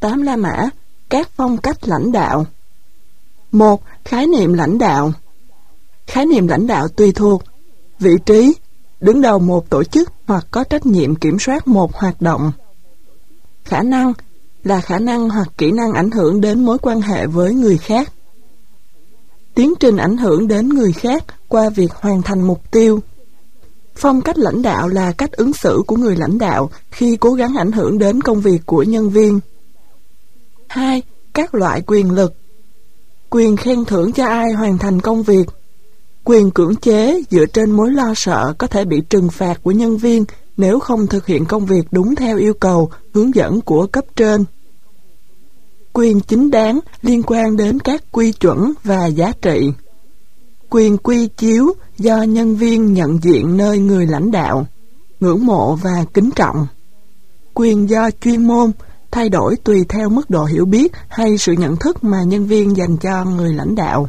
8 La Mã, các phong cách lãnh đạo. 1. Khái niệm lãnh đạo. Khái niệm lãnh đạo tùy thuộc vị trí, đứng đầu một tổ chức hoặc có trách nhiệm kiểm soát một hoạt động. Khả năng là khả năng hoặc kỹ năng ảnh hưởng đến mối quan hệ với người khác. Tiến trình ảnh hưởng đến người khác qua việc hoàn thành mục tiêu. Phong cách lãnh đạo là cách ứng xử của người lãnh đạo khi cố gắng ảnh hưởng đến công việc của nhân viên. 2. Các loại quyền lực. Quyền khen thưởng cho ai hoàn thành công việc. Quyền cưỡng chế dựa trên mối lo sợ có thể bị trừng phạt của nhân viên nếu không thực hiện công việc đúng theo yêu cầu, hướng dẫn của cấp trên. Quyền chính đáng liên quan đến các quy chuẩn và giá trị. Quyền quy chiếu do nhân viên nhận diện nơi người lãnh đạo, ngưỡng mộ và kính trọng. Quyền do chuyên môn, thay đổi tùy theo mức độ hiểu biết hay sự nhận thức mà nhân viên dành cho người lãnh đạo.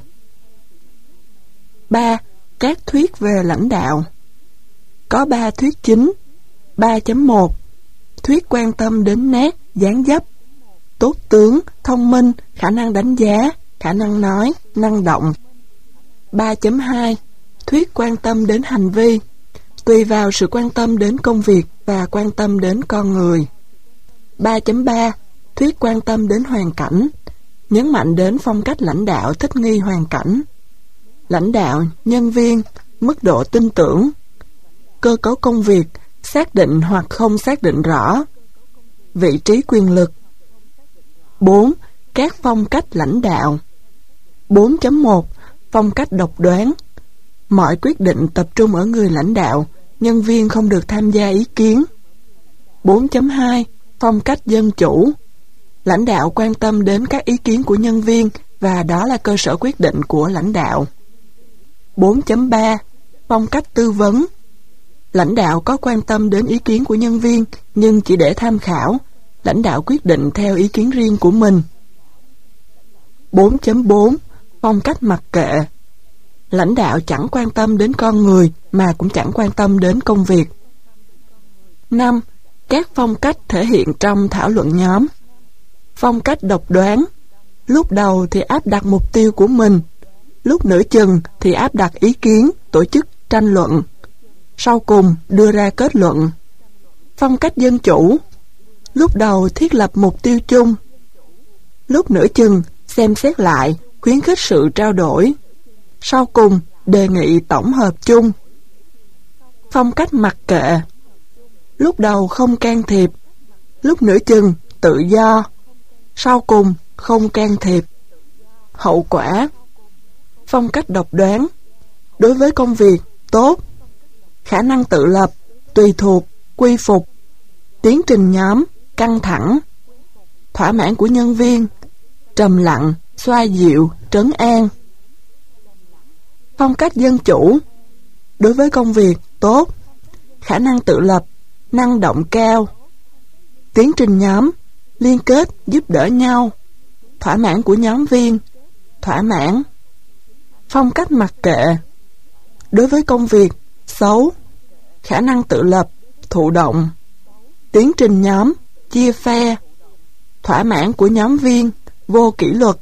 3. Các thuyết về lãnh đạo. Có 3 thuyết chính. 3.1 Thuyết quan tâm đến nét, dáng dấp, tốt tướng, thông minh, khả năng đánh giá, khả năng nói, năng động. 3.2 Thuyết quan tâm đến hành vi, tùy vào sự quan tâm đến công việc và quan tâm đến con người. 3.3 Thuyết quan tâm đến hoàn cảnh, nhấn mạnh đến phong cách lãnh đạo thích nghi hoàn cảnh. Lãnh đạo, nhân viên, mức độ tin tưởng, cơ cấu công việc, xác định hoặc không xác định rõ, vị trí quyền lực. 4. Các phong cách lãnh đạo. 4.1 Phong cách độc đoán. Mọi quyết định tập trung ở người lãnh đạo, nhân viên không được tham gia ý kiến. 4.2 Phong cách dân chủ. Lãnh đạo quan tâm đến các ý kiến của nhân viên và đó là cơ sở quyết định của lãnh đạo. 4.3 Phong cách tư vấn. Lãnh đạo có quan tâm đến ý kiến của nhân viên nhưng chỉ để tham khảo, lãnh đạo quyết định theo ý kiến riêng của mình. 4.4 Phong cách mặc kệ. Lãnh đạo chẳng quan tâm đến con người mà cũng chẳng quan tâm đến công việc. 5. Các phong cách thể hiện trong thảo luận nhóm. Phong cách độc đoán. Lúc đầu thì áp đặt mục tiêu của mình, lúc nửa chừng thì áp đặt ý kiến, tổ chức tranh luận, sau cùng đưa ra kết luận. Phong cách dân chủ. Lúc đầu thiết lập mục tiêu chung, lúc nửa chừng xem xét lại, khuyến khích sự trao đổi, sau cùng đề nghị tổng hợp chung. Phong cách mặc kệ. Lúc đầu không can thiệp, lúc nửa chừng tự do, sau cùng không can thiệp. Hậu quả. Phong cách độc đoán. Đối với công việc, tốt. Khả năng tự lập, tùy thuộc, quy phục. Tiến trình nhóm, căng thẳng. Thỏa mãn của nhân viên, trầm lặng, xoa dịu, trấn an. Phong cách dân chủ. Đối với công việc, tốt. Khả năng tự lập, năng động cao. Tiến trình nhóm, liên kết, giúp đỡ nhau. Thỏa mãn của nhóm viên, thỏa mãn. Phong cách mặc kệ. Đối với công việc, xấu. Khả năng tự lập, thụ động. Tiến trình nhóm, chia phe. Thỏa mãn của nhóm viên, vô kỷ luật.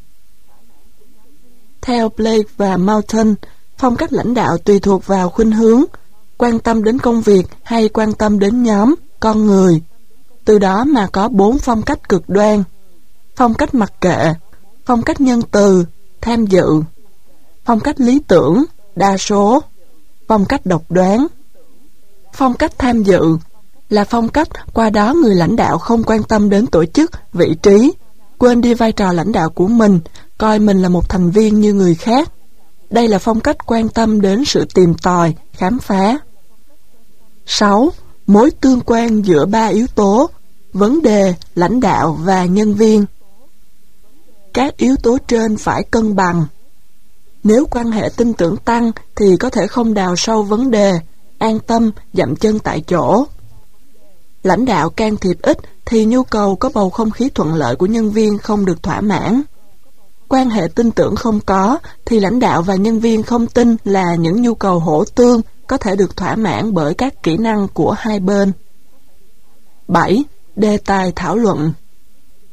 Theo Blake và Moulton, phong cách lãnh đạo tùy thuộc vào khuynh hướng, quan tâm đến công việc hay quan tâm đến nhóm, con người. Từ đó mà có 4 phong cách cực đoan. Phong cách mặc kệ, phong cách nhân từ, tham dự, phong cách lý tưởng, đa số, phong cách độc đoán. Phong cách tham dự là phong cách qua đó người lãnh đạo không quan tâm đến tổ chức, vị trí, quên đi vai trò lãnh đạo của mình, coi mình là một thành viên như người khác. Đây là phong cách quan tâm đến sự tìm tòi, khám phá. 6. Mối tương quan giữa 3 yếu tố: vấn đề, lãnh đạo và nhân viên. Các yếu tố trên phải cân bằng. Nếu quan hệ tin tưởng tăng thì có thể không đào sâu vấn đề, an tâm, dậm chân tại chỗ. Lãnh đạo can thiệp ít thì nhu cầu có bầu không khí thuận lợi của nhân viên không được thỏa mãn. Quan hệ tin tưởng không có thì lãnh đạo và nhân viên không tin là những nhu cầu hỗ tương có thể được thỏa mãn bởi các kỹ năng của hai bên. 7. Đề tài thảo luận.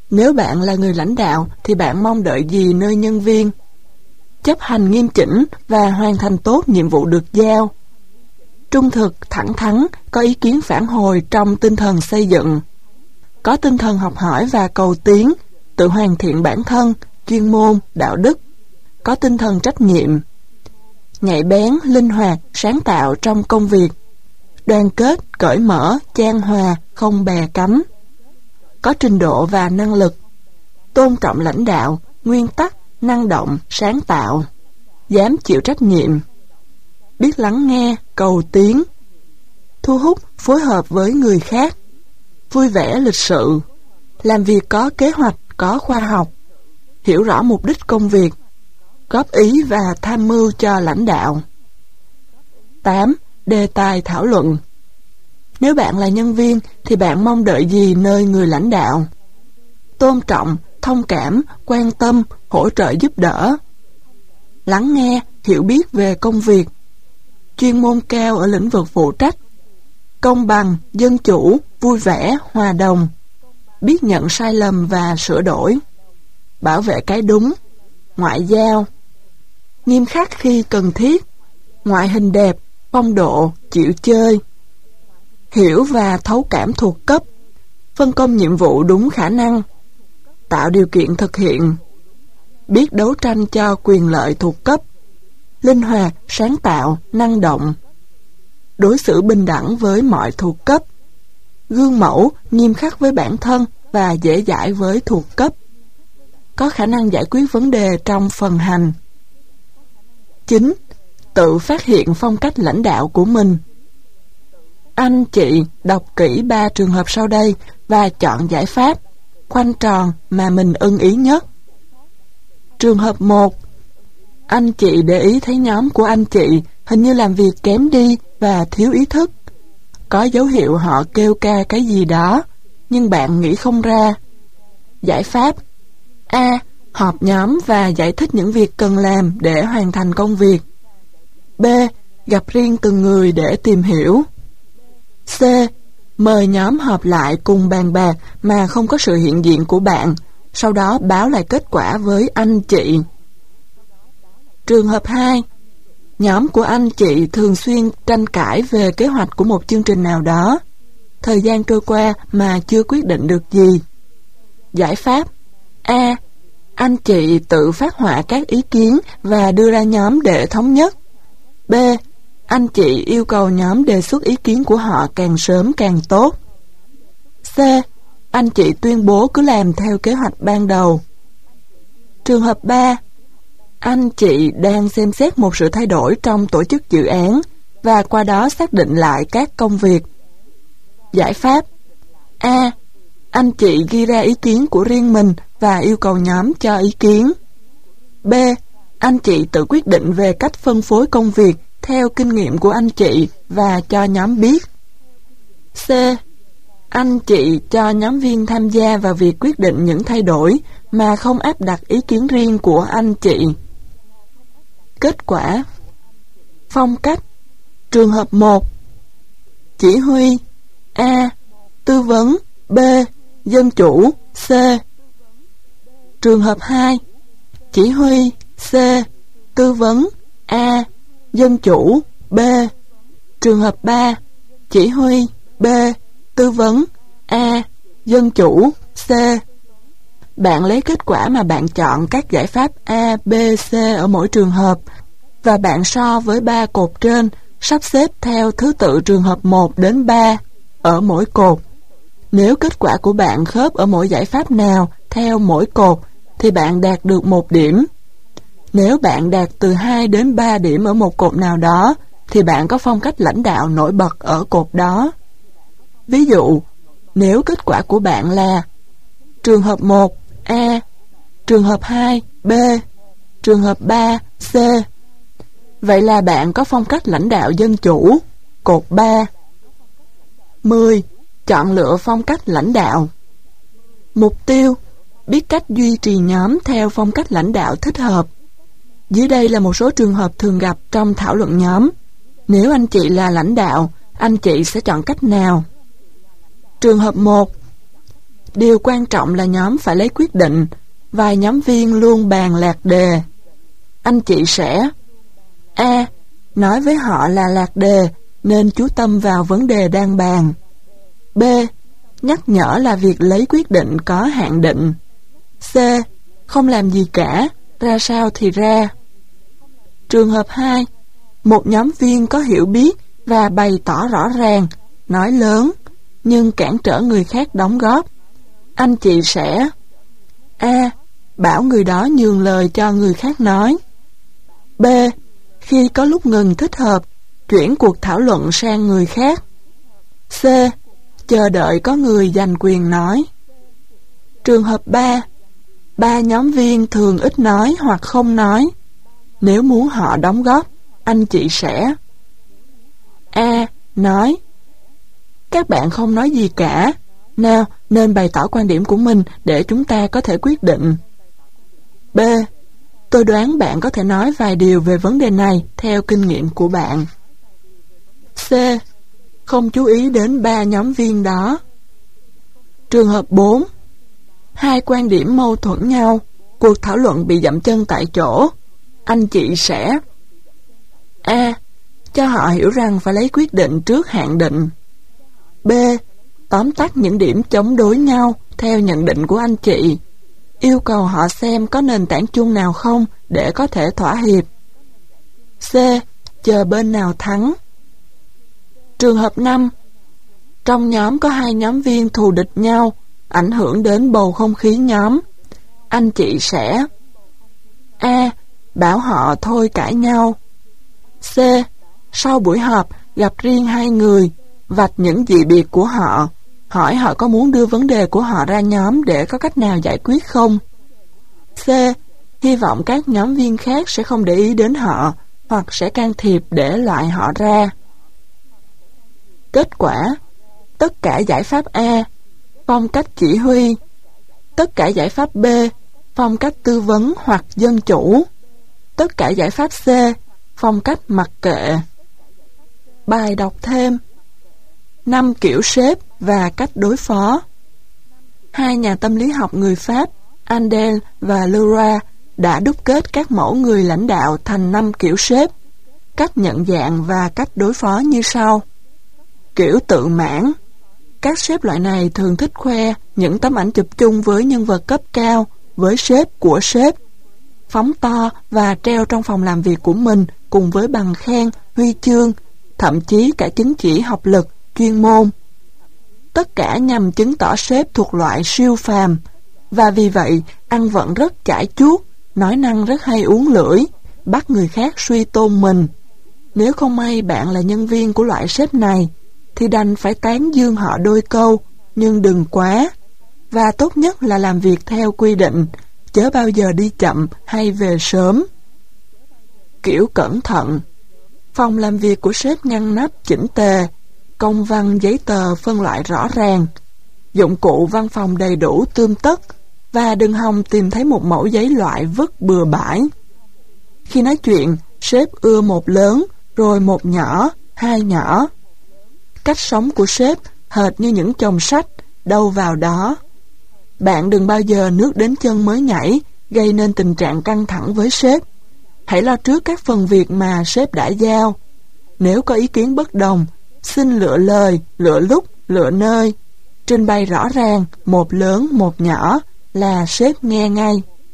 Nếu bạn là người lãnh đạo thì bạn mong đợi gì nơi nhân viên? Chấp hành nghiêm chỉnh và hoàn thành tốt nhiệm vụ được giao. Trung thực, thẳng thắn, có ý kiến phản hồi trong tinh thần xây dựng. Có tinh thần học hỏi và cầu tiến, tự hoàn thiện bản thân, chuyên môn, đạo đức. Có tinh thần trách nhiệm. Nhạy bén, linh hoạt, sáng tạo trong công việc. Đoàn kết, cởi mở, chan hòa, không bè cánh. Có trình độ và năng lực. Tôn trọng lãnh đạo, nguyên tắc, năng động, sáng tạo. Dám chịu trách nhiệm. Biết lắng nghe, cầu tiến. Thu hút, phối hợp với người khác. Vui vẻ, lịch sự. Làm việc có kế hoạch, có khoa học. Hiểu rõ mục đích công việc. Góp ý và tham mưu cho lãnh đạo. 8. Đề tài thảo luận. Nếu bạn là nhân viên thì bạn mong đợi gì nơi người lãnh đạo? Tôn trọng, thông cảm, quan tâm, hỗ trợ giúp đỡ. Lắng nghe, hiểu biết về công việc. Chuyên môn cao ở lĩnh vực phụ trách. Công bằng, dân chủ, vui vẻ, hòa đồng. Biết nhận sai lầm và sửa đổi. Bảo vệ cái đúng. Ngoại giao. Nghiêm khắc khi cần thiết. Ngoại hình đẹp, phong độ, chịu chơi. Hiểu và thấu cảm thuộc cấp. Phân công nhiệm vụ đúng khả năng. Tạo điều kiện thực hiện. Biết đấu tranh cho quyền lợi thuộc cấp. Linh hoạt, sáng tạo, năng động. Đối xử bình đẳng với mọi thuộc cấp. Gương mẫu, nghiêm khắc với bản thân và dễ dãi với thuộc cấp. Có khả năng giải quyết vấn đề trong phần hành. 9. Tự phát hiện phong cách lãnh đạo của mình. Anh chị đọc kỹ 3 trường hợp sau đây và chọn giải pháp, khoanh tròn mà mình ưng ý nhất. Trường hợp 1. Anh chị để ý thấy nhóm của anh chị hình như làm việc kém đi và thiếu ý thức. Có dấu hiệu họ kêu ca cái gì đó, nhưng bạn nghĩ không ra. Giải pháp: A. Họp nhóm và giải thích những việc cần làm để hoàn thành công việc. B. Gặp riêng từng người để tìm hiểu. C. Mời nhóm họp lại cùng bàn bạc mà không có sự hiện diện của bạn, sau đó báo lại kết quả với anh chị. Trường hợp 2. Nhóm của anh chị thường xuyên tranh cãi về kế hoạch của một chương trình nào đó. Thời gian trôi qua mà chưa quyết định được gì. Giải pháp: A. Anh chị tự phát họa các ý kiến và đưa ra nhóm để thống nhất. B. Anh chị yêu cầu nhóm đề xuất ý kiến của họ càng sớm càng tốt. C. Anh chị tuyên bố cứ làm theo kế hoạch ban đầu. Trường hợp 3. Anh chị đang xem xét một sự thay đổi trong tổ chức dự án và qua đó xác định lại các công việc. Giải pháp: A. Anh chị ghi ra ý kiến của riêng mình và yêu cầu nhóm cho ý kiến. B. Anh chị tự quyết định về cách phân phối công việc theo kinh nghiệm của anh chị và cho nhóm biết. C. Anh chị cho nhóm viên tham gia vào việc quyết định những thay đổi mà không áp đặt ý kiến riêng của anh chị. Kết quả: phong cách. Trường hợp 1. Chỉ huy: A. Tư vấn. B. Dân chủ. C. Trường hợp 2. Chỉ huy: C. Tư vấn. A. Dân chủ. B. Trường hợp 3. Chỉ huy: B. Tư vấn. A. Dân chủ. C. Bạn lấy kết quả mà bạn chọn các giải pháp A, B, C ở mỗi trường hợp và bạn so với 3 cột trên, sắp xếp theo thứ tự trường hợp 1 đến 3 ở mỗi cột. Nếu kết quả của bạn khớp ở mỗi giải pháp nào theo mỗi cột thì bạn đạt được 1 điểm. Nếu bạn đạt từ 2 đến 3 điểm ở một cột nào đó thì bạn có phong cách lãnh đạo nổi bật ở cột đó. Ví dụ, nếu kết quả của bạn là trường hợp 1 A, trường hợp 2 B, trường hợp 3 C, vậy là bạn có phong cách lãnh đạo dân chủ, cột 3. 10. Chọn lựa phong cách lãnh đạo. Mục tiêu: biết cách duy trì nhóm theo phong cách lãnh đạo thích hợp. Dưới đây là một số trường hợp thường gặp trong thảo luận nhóm. Nếu anh chị là lãnh đạo, anh chị sẽ chọn cách nào? Trường hợp 1. Điều quan trọng là nhóm phải lấy quyết định. Vài nhóm viên luôn bàn lạc đề. Anh chị sẽ A. Nói với họ là lạc đề nên chú tâm vào vấn đề đang bàn. B. Nhắc nhở là việc lấy quyết định có hạn định. C. Không làm gì cả, ra sao thì ra. Trường hợp 2. Một nhóm viên có hiểu biết và bày tỏ rõ ràng, nói lớn, nhưng cản trở người khác đóng góp. Anh chị sẽ A. Bảo người đó nhường lời cho người khác nói. B. Khi có lúc ngừng thích hợp, chuyển cuộc thảo luận sang người khác. C. Chờ đợi có người giành quyền nói. Trường hợp 3. Ba nhóm viên thường ít nói hoặc không nói. Nếu muốn họ đóng góp, anh chị sẽ A. Nói: các bạn không nói gì cả, nào nên bày tỏ quan điểm của mình để chúng ta có thể quyết định. B. Tôi đoán bạn có thể nói vài điều về vấn đề này theo kinh nghiệm của bạn. C. Không chú ý đến ba nhóm viên đó. Trường hợp 4. Hai quan điểm mâu thuẫn nhau, cuộc thảo luận bị dậm chân tại chỗ. Anh chị sẽ A. Cho họ hiểu rằng phải lấy quyết định trước hạn định. B. Tóm tắt những điểm chống đối nhau theo nhận định của anh chị. Yêu cầu họ xem có nền tảng chung nào không để có thể thỏa hiệp. C. Chờ bên nào thắng. Trường hợp 5. Trong nhóm có hai nhóm viên thù địch nhau, ảnh hưởng đến bầu không khí nhóm. Anh chị sẽ A. Bảo họ thôi cãi nhau. C. Sau buổi họp, gặp riêng hai người, vạch những dị biệt của họ, hỏi họ có muốn đưa vấn đề của họ ra nhóm để có cách nào giải quyết không. C. Hy vọng các nhóm viên khác sẽ không để ý đến họ, hoặc sẽ can thiệp để loại họ ra. Kết quả: tất cả giải pháp A, phong cách chỉ huy. Tất cả giải pháp B, phong cách tư vấn hoặc dân chủ. Tất cả giải pháp C, phong cách mặc kệ. Bài đọc thêm: 5 kiểu sếp và cách đối phó. Hai nhà tâm lý học người Pháp, Andel và Leroy, đã đúc kết các mẫu người lãnh đạo thành 5 kiểu sếp, cách nhận dạng và cách đối phó như sau. Kiểu tự mãn. Các sếp loại này thường thích khoe những tấm ảnh chụp chung với nhân vật cấp cao, với sếp của sếp, phóng to và treo trong phòng làm việc của mình cùng với bằng khen, huy chương, thậm chí cả chứng chỉ học lực, chuyên môn. Tất cả nhằm chứng tỏ sếp thuộc loại siêu phàm, và vì vậy ăn vận rất chải chuốt, nói năng rất hay uốn lưỡi, bắt người khác suy tôn mình. Nếu không may bạn là nhân viên của loại sếp này, thì đành phải tán dương họ đôi câu, nhưng đừng quá. Và tốt nhất là làm việc theo quy định, chớ bao giờ đi chậm hay về sớm. Kiểu cẩn thận. Phòng làm việc của sếp ngăn nắp chỉnh tề, công văn giấy tờ phân loại rõ ràng, dụng cụ văn phòng đầy đủ tươm tất, và đừng hòng tìm thấy một mẫu giấy loại vứt bừa bãi. Khi nói chuyện, sếp ưa một lớn, rồi một nhỏ, hai nhỏ. Cách sống của sếp hệt như những chồng sách, đâu vào đó. Bạn đừng bao giờ nước đến chân mới nhảy, gây nên tình trạng căng thẳng với sếp. Hãy lo trước các phần việc mà sếp đã giao. Nếu có ý kiến bất đồng, xin lựa lời, lựa lúc, lựa nơi. Trình bày rõ ràng, một lớn, một nhỏ, là sếp nghe ngay.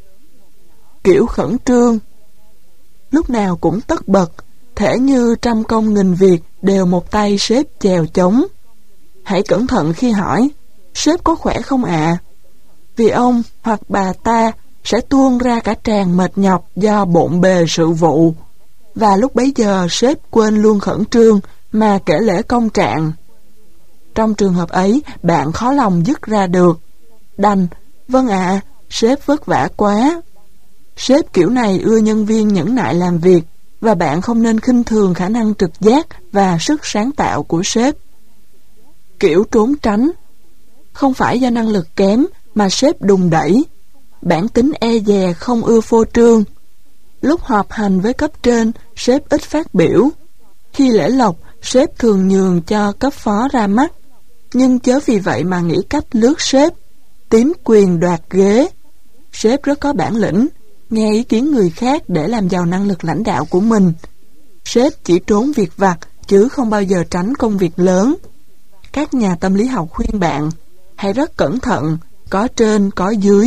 Kiểu khẩn trương. Lúc nào cũng tất bật, thể như trăm công nghìn việc đều một tay sếp chèo chống. Hãy cẩn thận khi hỏi, sếp có khỏe không ạ? Vì ông hoặc bà ta sẽ tuôn ra cả tràng mệt nhọc do bộn bề sự vụ. Và lúc bấy giờ sếp quên luôn khẩn trương mà kể lể công trạng. Trong trường hợp ấy, bạn khó lòng dứt ra được. Đành, vâng ạ, sếp vất vả quá. Sếp kiểu này ưa nhân viên nhẫn nại làm việc, và bạn không nên khinh thường khả năng trực giác và sức sáng tạo của sếp. Kiểu trốn tránh. Không phải do năng lực kém mà sếp đùn đẩy. Bản tính e dè không ưa phô trương. Lúc họp hành với cấp trên, sếp ít phát biểu. Khi lễ lộc, sếp thường nhường cho cấp phó ra mắt. Nhưng chớ vì vậy mà nghĩ cách lướt sếp. Tím quyền đoạt ghế. Sếp rất có bản lĩnh, nghe ý kiến người khác để làm giàu năng lực lãnh đạo của mình. Sếp chỉ trốn việc vặt chứ không bao giờ tránh công việc lớn. Các nhà tâm lý học khuyên bạn hãy rất cẩn thận, có trên có dưới.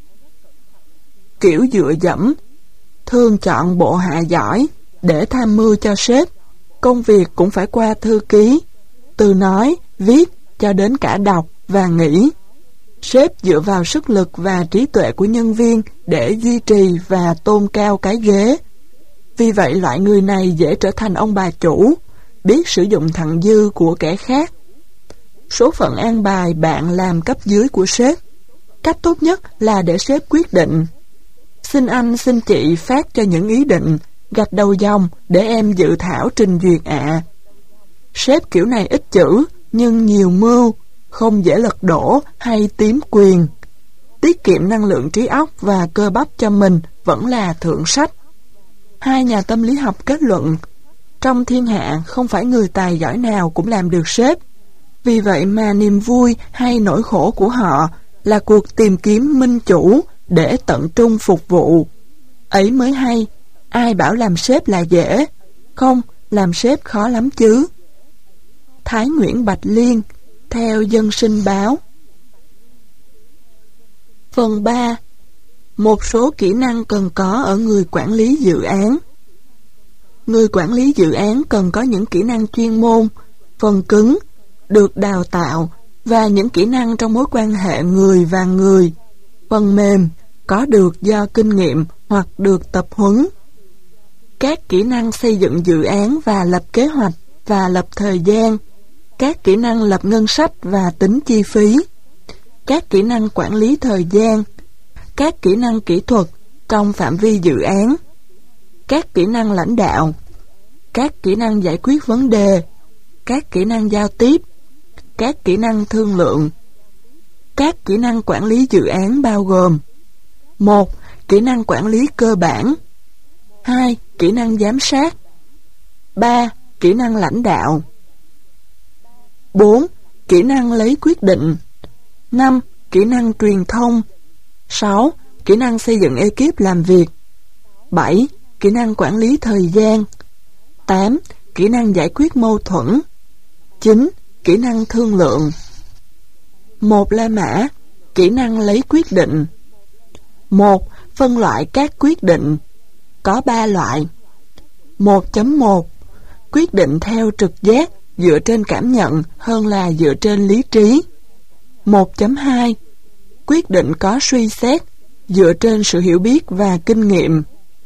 Kiểu dựa dẫm, thường chọn bộ hạ giỏi để tham mưu cho sếp. Công việc cũng phải qua thư ký, từ nói, viết cho đến cả đọc và nghĩ. Sếp dựa vào sức lực và trí tuệ của nhân viên để duy trì và tôn cao cái ghế. Vì vậy loại người này dễ trở thành ông bà chủ, biết sử dụng thặng dư của kẻ khác. Số phận an bài bạn làm cấp dưới của sếp. Cách tốt nhất là để sếp quyết định. Xin anh xin chị phát cho những ý định, gạch đầu dòng để em dự thảo trình duyệt ạ. Sếp kiểu này ít chữ nhưng nhiều mưu, không dễ lật đổ hay tiếm quyền. Tiết kiệm năng lượng trí óc và cơ bắp cho mình vẫn là thượng sách. Hai nhà tâm lý học kết luận, trong thiên hạ không phải người tài giỏi nào cũng làm được sếp. Vì vậy mà niềm vui hay nỗi khổ của họ là cuộc tìm kiếm minh chủ để tận trung phục vụ. Ấy mới hay, ai bảo làm sếp là dễ? Không, làm sếp khó lắm chứ. Thái Nguyễn Bạch Liên, theo Dân Sinh Báo. Phần 3. Một số kỹ năng cần có ở người quản lý dự án. Người quản lý dự án cần có những kỹ năng chuyên môn, phần cứng, được đào tạo và những kỹ năng trong mối quan hệ người và người, phần mềm, có được do kinh nghiệm hoặc được tập huấn. Các kỹ năng xây dựng dự án và lập kế hoạch và lập thời gian, các kỹ năng lập ngân sách và tính chi phí, các kỹ năng quản lý thời gian, các kỹ năng kỹ thuật trong phạm vi dự án, các kỹ năng lãnh đạo, các kỹ năng giải quyết vấn đề, các kỹ năng giao tiếp, các kỹ năng thương lượng. Các kỹ năng quản lý dự án bao gồm: 1. Kỹ năng quản lý cơ bản. 2. Kỹ năng giám sát. 3. Kỹ năng lãnh đạo. 4. Kỹ năng lấy quyết định. 5. Kỹ năng truyền thông. 6. Kỹ năng xây dựng ekip làm việc. 7. Kỹ năng quản lý thời gian. 8. Kỹ năng giải quyết mâu thuẫn. 9. Kỹ năng thương lượng. 1. La mã. Kỹ năng lấy quyết định. 1. Phân loại các quyết định. Có 3 loại. 1.1. Quyết định theo trực giác, dựa trên cảm nhận hơn là dựa trên lý trí. 1.2. Quyết định có suy xét, dựa trên sự hiểu biết và kinh nghiệm.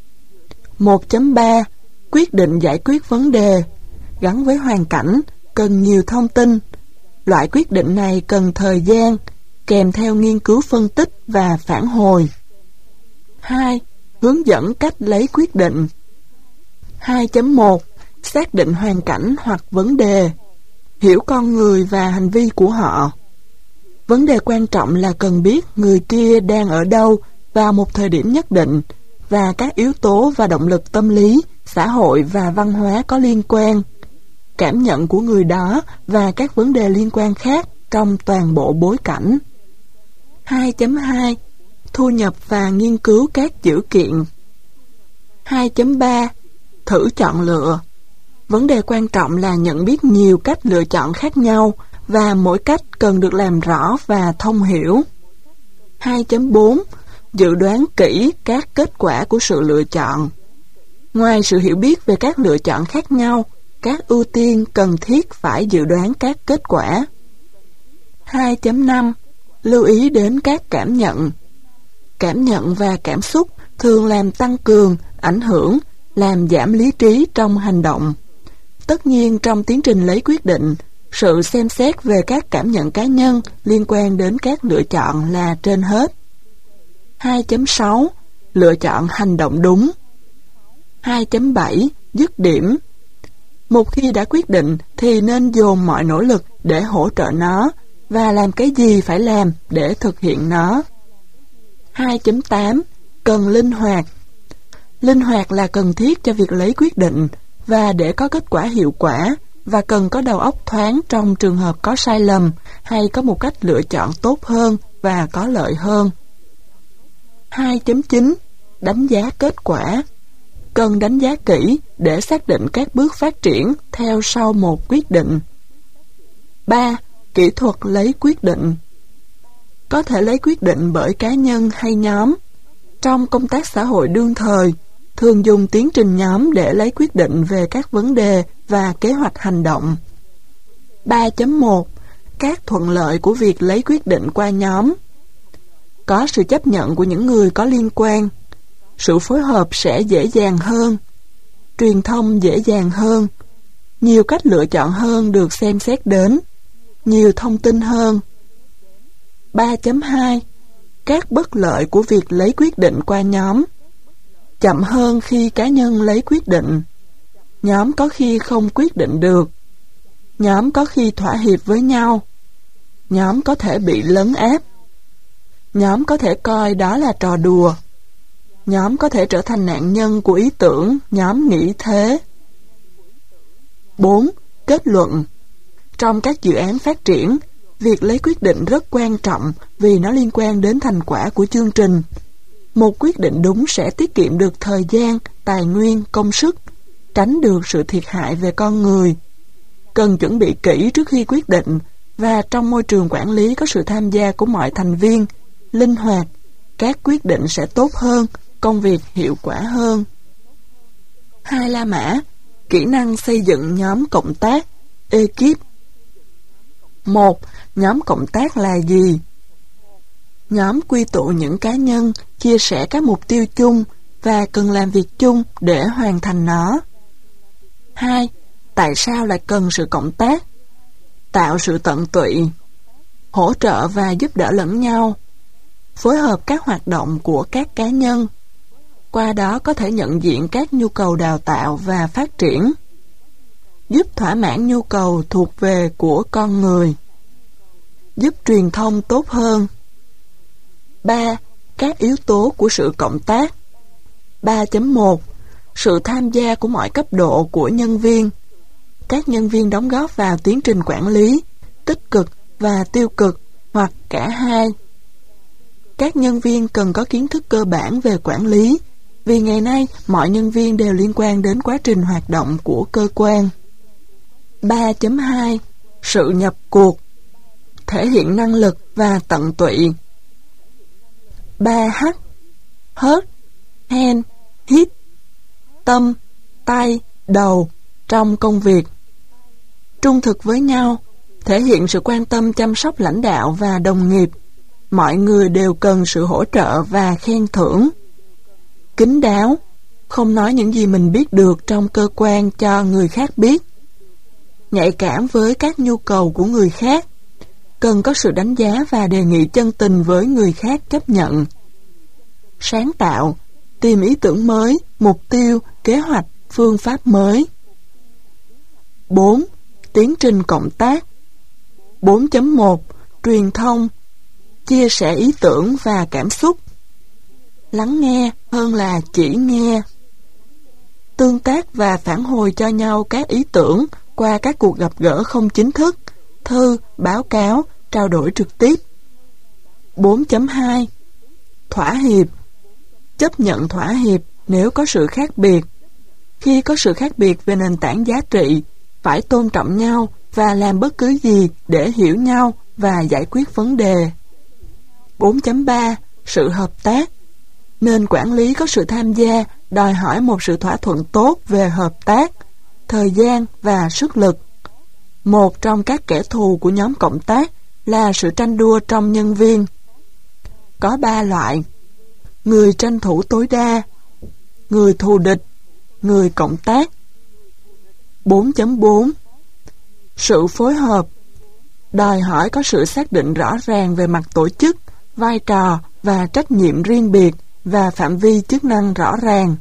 1.3. Quyết định giải quyết vấn đề, gắn với hoàn cảnh, cần nhiều thông tin. Loại quyết định này cần thời gian, kèm theo nghiên cứu phân tích và phản hồi. 2. Hướng dẫn cách lấy quyết định. 2.1. Xác định hoàn cảnh hoặc vấn đề, hiểu con người và hành vi của họ. Vấn đề quan trọng là cần biết người kia đang ở đâu vào một thời điểm nhất định và các yếu tố và động lực tâm lý, xã hội và văn hóa có liên quan, cảm nhận của người đó và các vấn đề liên quan khác trong toàn bộ bối cảnh. 2.2. Thu nhập và nghiên cứu các dữ kiện. 2.3. Thử chọn lựa. Vấn đề quan trọng là nhận biết nhiều cách lựa chọn khác nhau và mỗi cách cần được làm rõ và thông hiểu. 2.4. Dự đoán kỹ các kết quả của sự lựa chọn. Ngoài sự hiểu biết về các lựa chọn khác nhau, các ưu tiên cần thiết phải dự đoán các kết quả. 2.5. Lưu ý đến các cảm nhận. Cảm nhận và cảm xúc thường làm tăng cường, ảnh hưởng, làm giảm lý trí trong hành động. Tất nhiên trong tiến trình lấy quyết định, sự xem xét về các cảm nhận cá nhân liên quan đến các lựa chọn là trên hết. 2.6. Lựa chọn hành động đúng. 2.7. Dứt điểm. Một khi đã quyết định thì nên dồn mọi nỗ lực để hỗ trợ nó và làm cái gì phải làm để thực hiện nó. 2.8. Cần linh hoạt. Linh hoạt là cần thiết cho việc lấy quyết định và để có kết quả hiệu quả, và cần có đầu óc thoáng trong trường hợp có sai lầm hay có một cách lựa chọn tốt hơn và có lợi hơn. 2.9 Đánh giá kết quả. Cần đánh giá kỹ để xác định các bước phát triển theo sau một quyết định. 3. Kỹ thuật lấy quyết định. Có thể lấy quyết định bởi cá nhân hay nhóm. Trong công tác xã hội đương thời, thường dùng tiến trình nhóm để lấy quyết định về các vấn đề và kế hoạch hành động. 3.1 Các thuận lợi của việc lấy quyết định qua nhóm. Có sự chấp nhận của những người có liên quan. Sự phối hợp sẽ dễ dàng hơn. Truyền thông dễ dàng hơn. Nhiều cách lựa chọn hơn được xem xét đến. Nhiều thông tin hơn. 3.2 Các bất lợi của việc lấy quyết định qua nhóm. Chậm hơn khi cá nhân lấy quyết định. Nhóm có khi không quyết định được. Nhóm có khi thỏa hiệp với nhau. Nhóm có thể bị lấn áp. Nhóm có thể coi đó là trò đùa. Nhóm có thể trở thành nạn nhân của ý tưởng nhóm nghĩ thế. 4. Kết luận. Trong các dự án phát triển, việc lấy quyết định rất quan trọng vì nó liên quan đến thành quả của chương trình. Một quyết định đúng sẽ tiết kiệm được thời gian, tài nguyên, công sức, tránh được sự thiệt hại về con người. Cần chuẩn bị kỹ trước khi quyết định, và trong môi trường quản lý có sự tham gia của mọi thành viên, linh hoạt, các quyết định sẽ tốt hơn, công việc hiệu quả hơn. 2 La Mã. Kỹ năng xây dựng nhóm cộng tác, ekip. 1. Nhóm cộng tác là gì? Nhóm quy tụ những cá nhân chia sẻ các mục tiêu chung và cần làm việc chung để hoàn thành nó. 2. Tại sao lại cần sự cộng tác? Tạo sự tận tụy, hỗ trợ và giúp đỡ lẫn nhau, phối hợp các hoạt động của các cá nhân, qua đó có thể nhận diện các nhu cầu đào tạo và phát triển, giúp thỏa mãn nhu cầu thuộc về của con người, giúp truyền thông tốt hơn. 3. Các yếu tố của sự cộng tác. 3.1 Sự tham gia của mọi cấp độ của nhân viên. Các nhân viên đóng góp vào tiến trình quản lý, tích cực và tiêu cực, hoặc cả hai. Các nhân viên cần có kiến thức cơ bản về quản lý, vì ngày nay mọi nhân viên đều liên quan đến quá trình hoạt động của cơ quan. 3.2 Sự nhập cuộc. Thể hiện năng lực và tận tụy. 3H Heart, hand, hit. Tâm, tay, đầu trong công việc. Trung thực với nhau, thể hiện sự quan tâm chăm sóc lãnh đạo và đồng nghiệp. Mọi người đều cần sự hỗ trợ và khen thưởng. Kín đáo, không nói những gì mình biết được trong cơ quan cho người khác biết. Nhạy cảm với các nhu cầu của người khác. Cần có sự đánh giá và đề nghị chân tình với người khác chấp nhận. Sáng tạo, tìm ý tưởng mới, mục tiêu, kế hoạch, phương pháp mới. 4. Tiến trình cộng tác. 4.1 Truyền thông, chia sẻ ý tưởng và cảm xúc. Lắng nghe hơn là chỉ nghe. Tương tác và phản hồi cho nhau các ý tưởng qua các cuộc gặp gỡ không chính thức, thư, báo cáo, trao đổi trực tiếp. 4.2 Thỏa hiệp. Chấp nhận thỏa hiệp nếu có sự khác biệt. Khi có sự khác biệt về nền tảng giá trị, phải tôn trọng nhau và làm bất cứ gì để hiểu nhau và giải quyết vấn đề. 4.3 Sự hợp tác. Nền quản lý có sự tham gia đòi hỏi một sự thỏa thuận tốt về hợp tác, thời gian và sức lực. Một trong các kẻ thù của nhóm cộng tác là sự tranh đua trong nhân viên. Có 3 loại: người tranh thủ tối đa, người thù địch, người cộng tác. 4.4 Sự phối hợp. Đòi hỏi có sự xác định rõ ràng về mặt tổ chức, vai trò và trách nhiệm riêng biệt và phạm vi chức năng rõ ràng.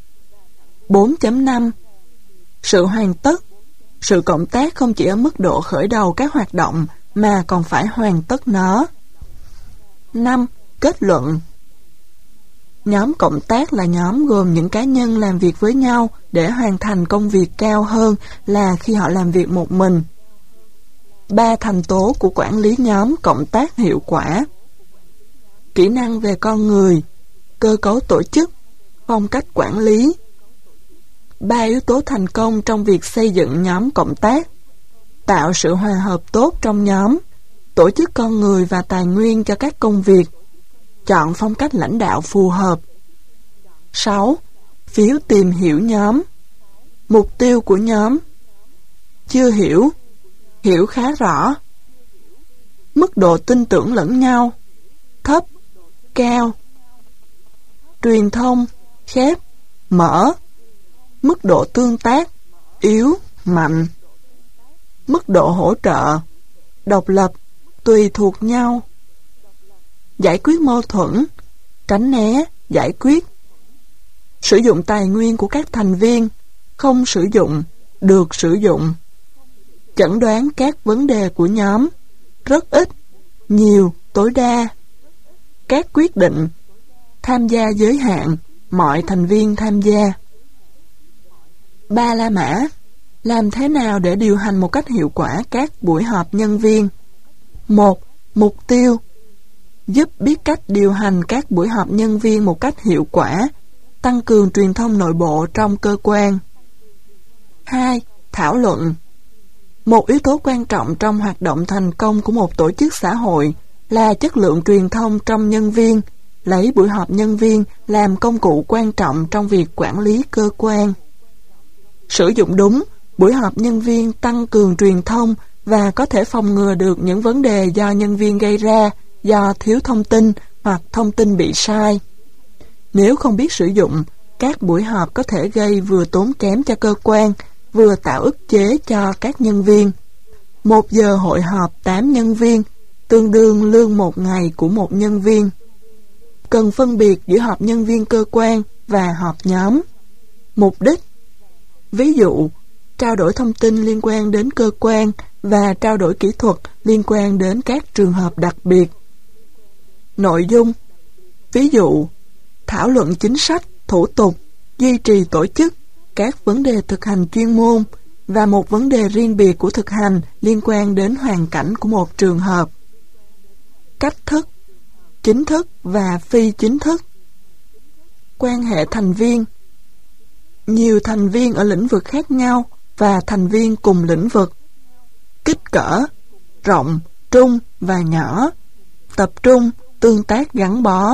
4.5 Sự hoàn tất. Sự cộng tác không chỉ ở mức độ khởi đầu các hoạt động mà còn phải hoàn tất nó. 5. Kết luận. Nhóm cộng tác là nhóm gồm những cá nhân làm việc với nhau để hoàn thành công việc cao hơn là khi họ làm việc một mình. 3 thành tố của quản lý nhóm cộng tác hiệu quả. kỹ năng về con người, cơ cấu tổ chức, phong cách quản lý. 3 yếu tố thành công trong việc xây dựng nhóm cộng tác: tạo sự hòa hợp tốt trong nhóm, tổ chức con người và tài nguyên cho các công việc, chọn phong cách lãnh đạo phù hợp. 6. Phiếu tìm hiểu nhóm. Mục tiêu của nhóm: chưa hiểu, hiểu khá rõ. Mức độ tin tưởng lẫn nhau: thấp, cao. Truyền thông: khép, mở. Mức độ tương tác: yếu, mạnh. Mức độ hỗ trợ: độc lập, tùy thuộc nhau. Giải quyết mâu thuẫn: tránh né, giải quyết. Sử dụng tài nguyên của các thành viên: không sử dụng, được sử dụng. Chẩn đoán các vấn đề của nhóm: rất ít, nhiều, tối đa. Các quyết định: tham gia giới hạn, mọi thành viên tham gia. 3 La Mã: làm thế nào để điều hành một cách hiệu quả các buổi họp nhân viên? 1. Mục tiêu: giúp biết cách điều hành các buổi họp nhân viên một cách hiệu quả, tăng cường truyền thông nội bộ trong cơ quan. 2. Thảo luận: một yếu tố quan trọng trong hoạt động thành công của một tổ chức xã hội là chất lượng truyền thông trong nhân viên, lấy buổi họp nhân viên làm công cụ quan trọng trong việc quản lý cơ quan. Sử dụng đúng, buổi họp nhân viên tăng cường truyền thông và có thể phòng ngừa được những vấn đề do nhân viên gây ra do thiếu thông tin hoặc thông tin bị sai. Nếu không biết sử dụng, các buổi họp có thể gây vừa tốn kém cho cơ quan, vừa tạo ức chế cho các nhân viên. 1 giờ hội họp 8 nhân viên, tương đương lương 1 ngày của một nhân viên. Cần phân biệt giữa họp nhân viên cơ quan và họp nhóm. Mục đích: ví dụ, trao đổi thông tin liên quan đến cơ quan và trao đổi kỹ thuật liên quan đến các trường hợp đặc biệt. Nội dung: ví dụ, thảo luận chính sách, thủ tục, duy trì tổ chức, các vấn đề thực hành chuyên môn và một vấn đề riêng biệt của thực hành liên quan đến hoàn cảnh của một trường hợp. Cách thức: chính thức và phi chính thức. Quan hệ thành viên: nhiều thành viên ở lĩnh vực khác nhau và thành viên cùng lĩnh vực. Kích cỡ: rộng, trung và nhỏ. Tập trung, tương tác gắn bó.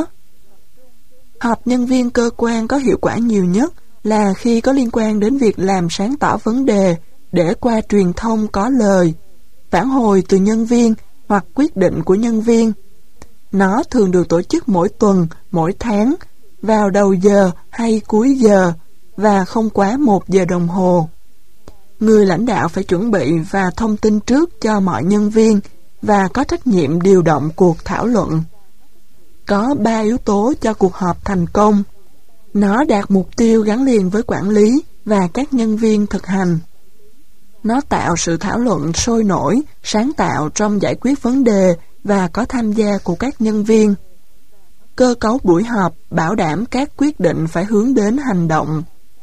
Họp nhân viên cơ quan có hiệu quả nhiều nhất là khi có liên quan đến việc làm sáng tỏ vấn đề để qua truyền thông có lời, phản hồi từ nhân viên hoặc quyết định của nhân viên. Nó thường được tổ chức mỗi tuần, mỗi tháng, vào đầu giờ hay cuối giờ và không quá 1 giờ đồng hồ. Người lãnh đạo phải chuẩn bị và thông tin trước cho mọi nhân viên và có trách nhiệm điều động cuộc thảo luận. Có 3 yếu tố cho cuộc họp thành công. Nó đạt mục tiêu gắn liền với quản lý và các nhân viên thực hành. Nó tạo sự thảo luận sôi nổi, sáng tạo trong giải quyết vấn đề và có tham gia của các nhân viên. Cơ cấu buổi họp bảo đảm các quyết định phải hướng đến hành động.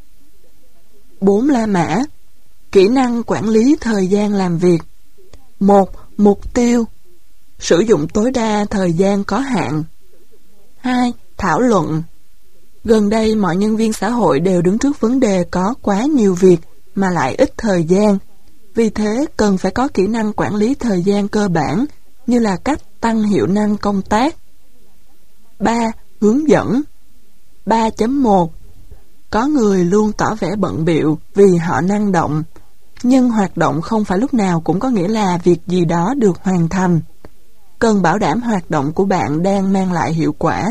4 La Mã: kỹ năng quản lý thời gian làm việc. 1. Mục tiêu: sử dụng tối đa thời gian có hạn. 2. Thảo luận: gần đây mọi nhân viên xã hội đều đứng trước vấn đề có quá nhiều việc mà lại ít thời gian. Vì thế cần phải có kỹ năng quản lý thời gian cơ bản như là cách tăng hiệu năng công tác. 3. Hướng dẫn. 3.1 Có người luôn tỏ vẻ bận bịu vì họ năng động, nhưng hoạt động không phải lúc nào cũng có nghĩa là việc gì đó được hoàn thành. Cần bảo đảm hoạt động của bạn đang mang lại hiệu quả.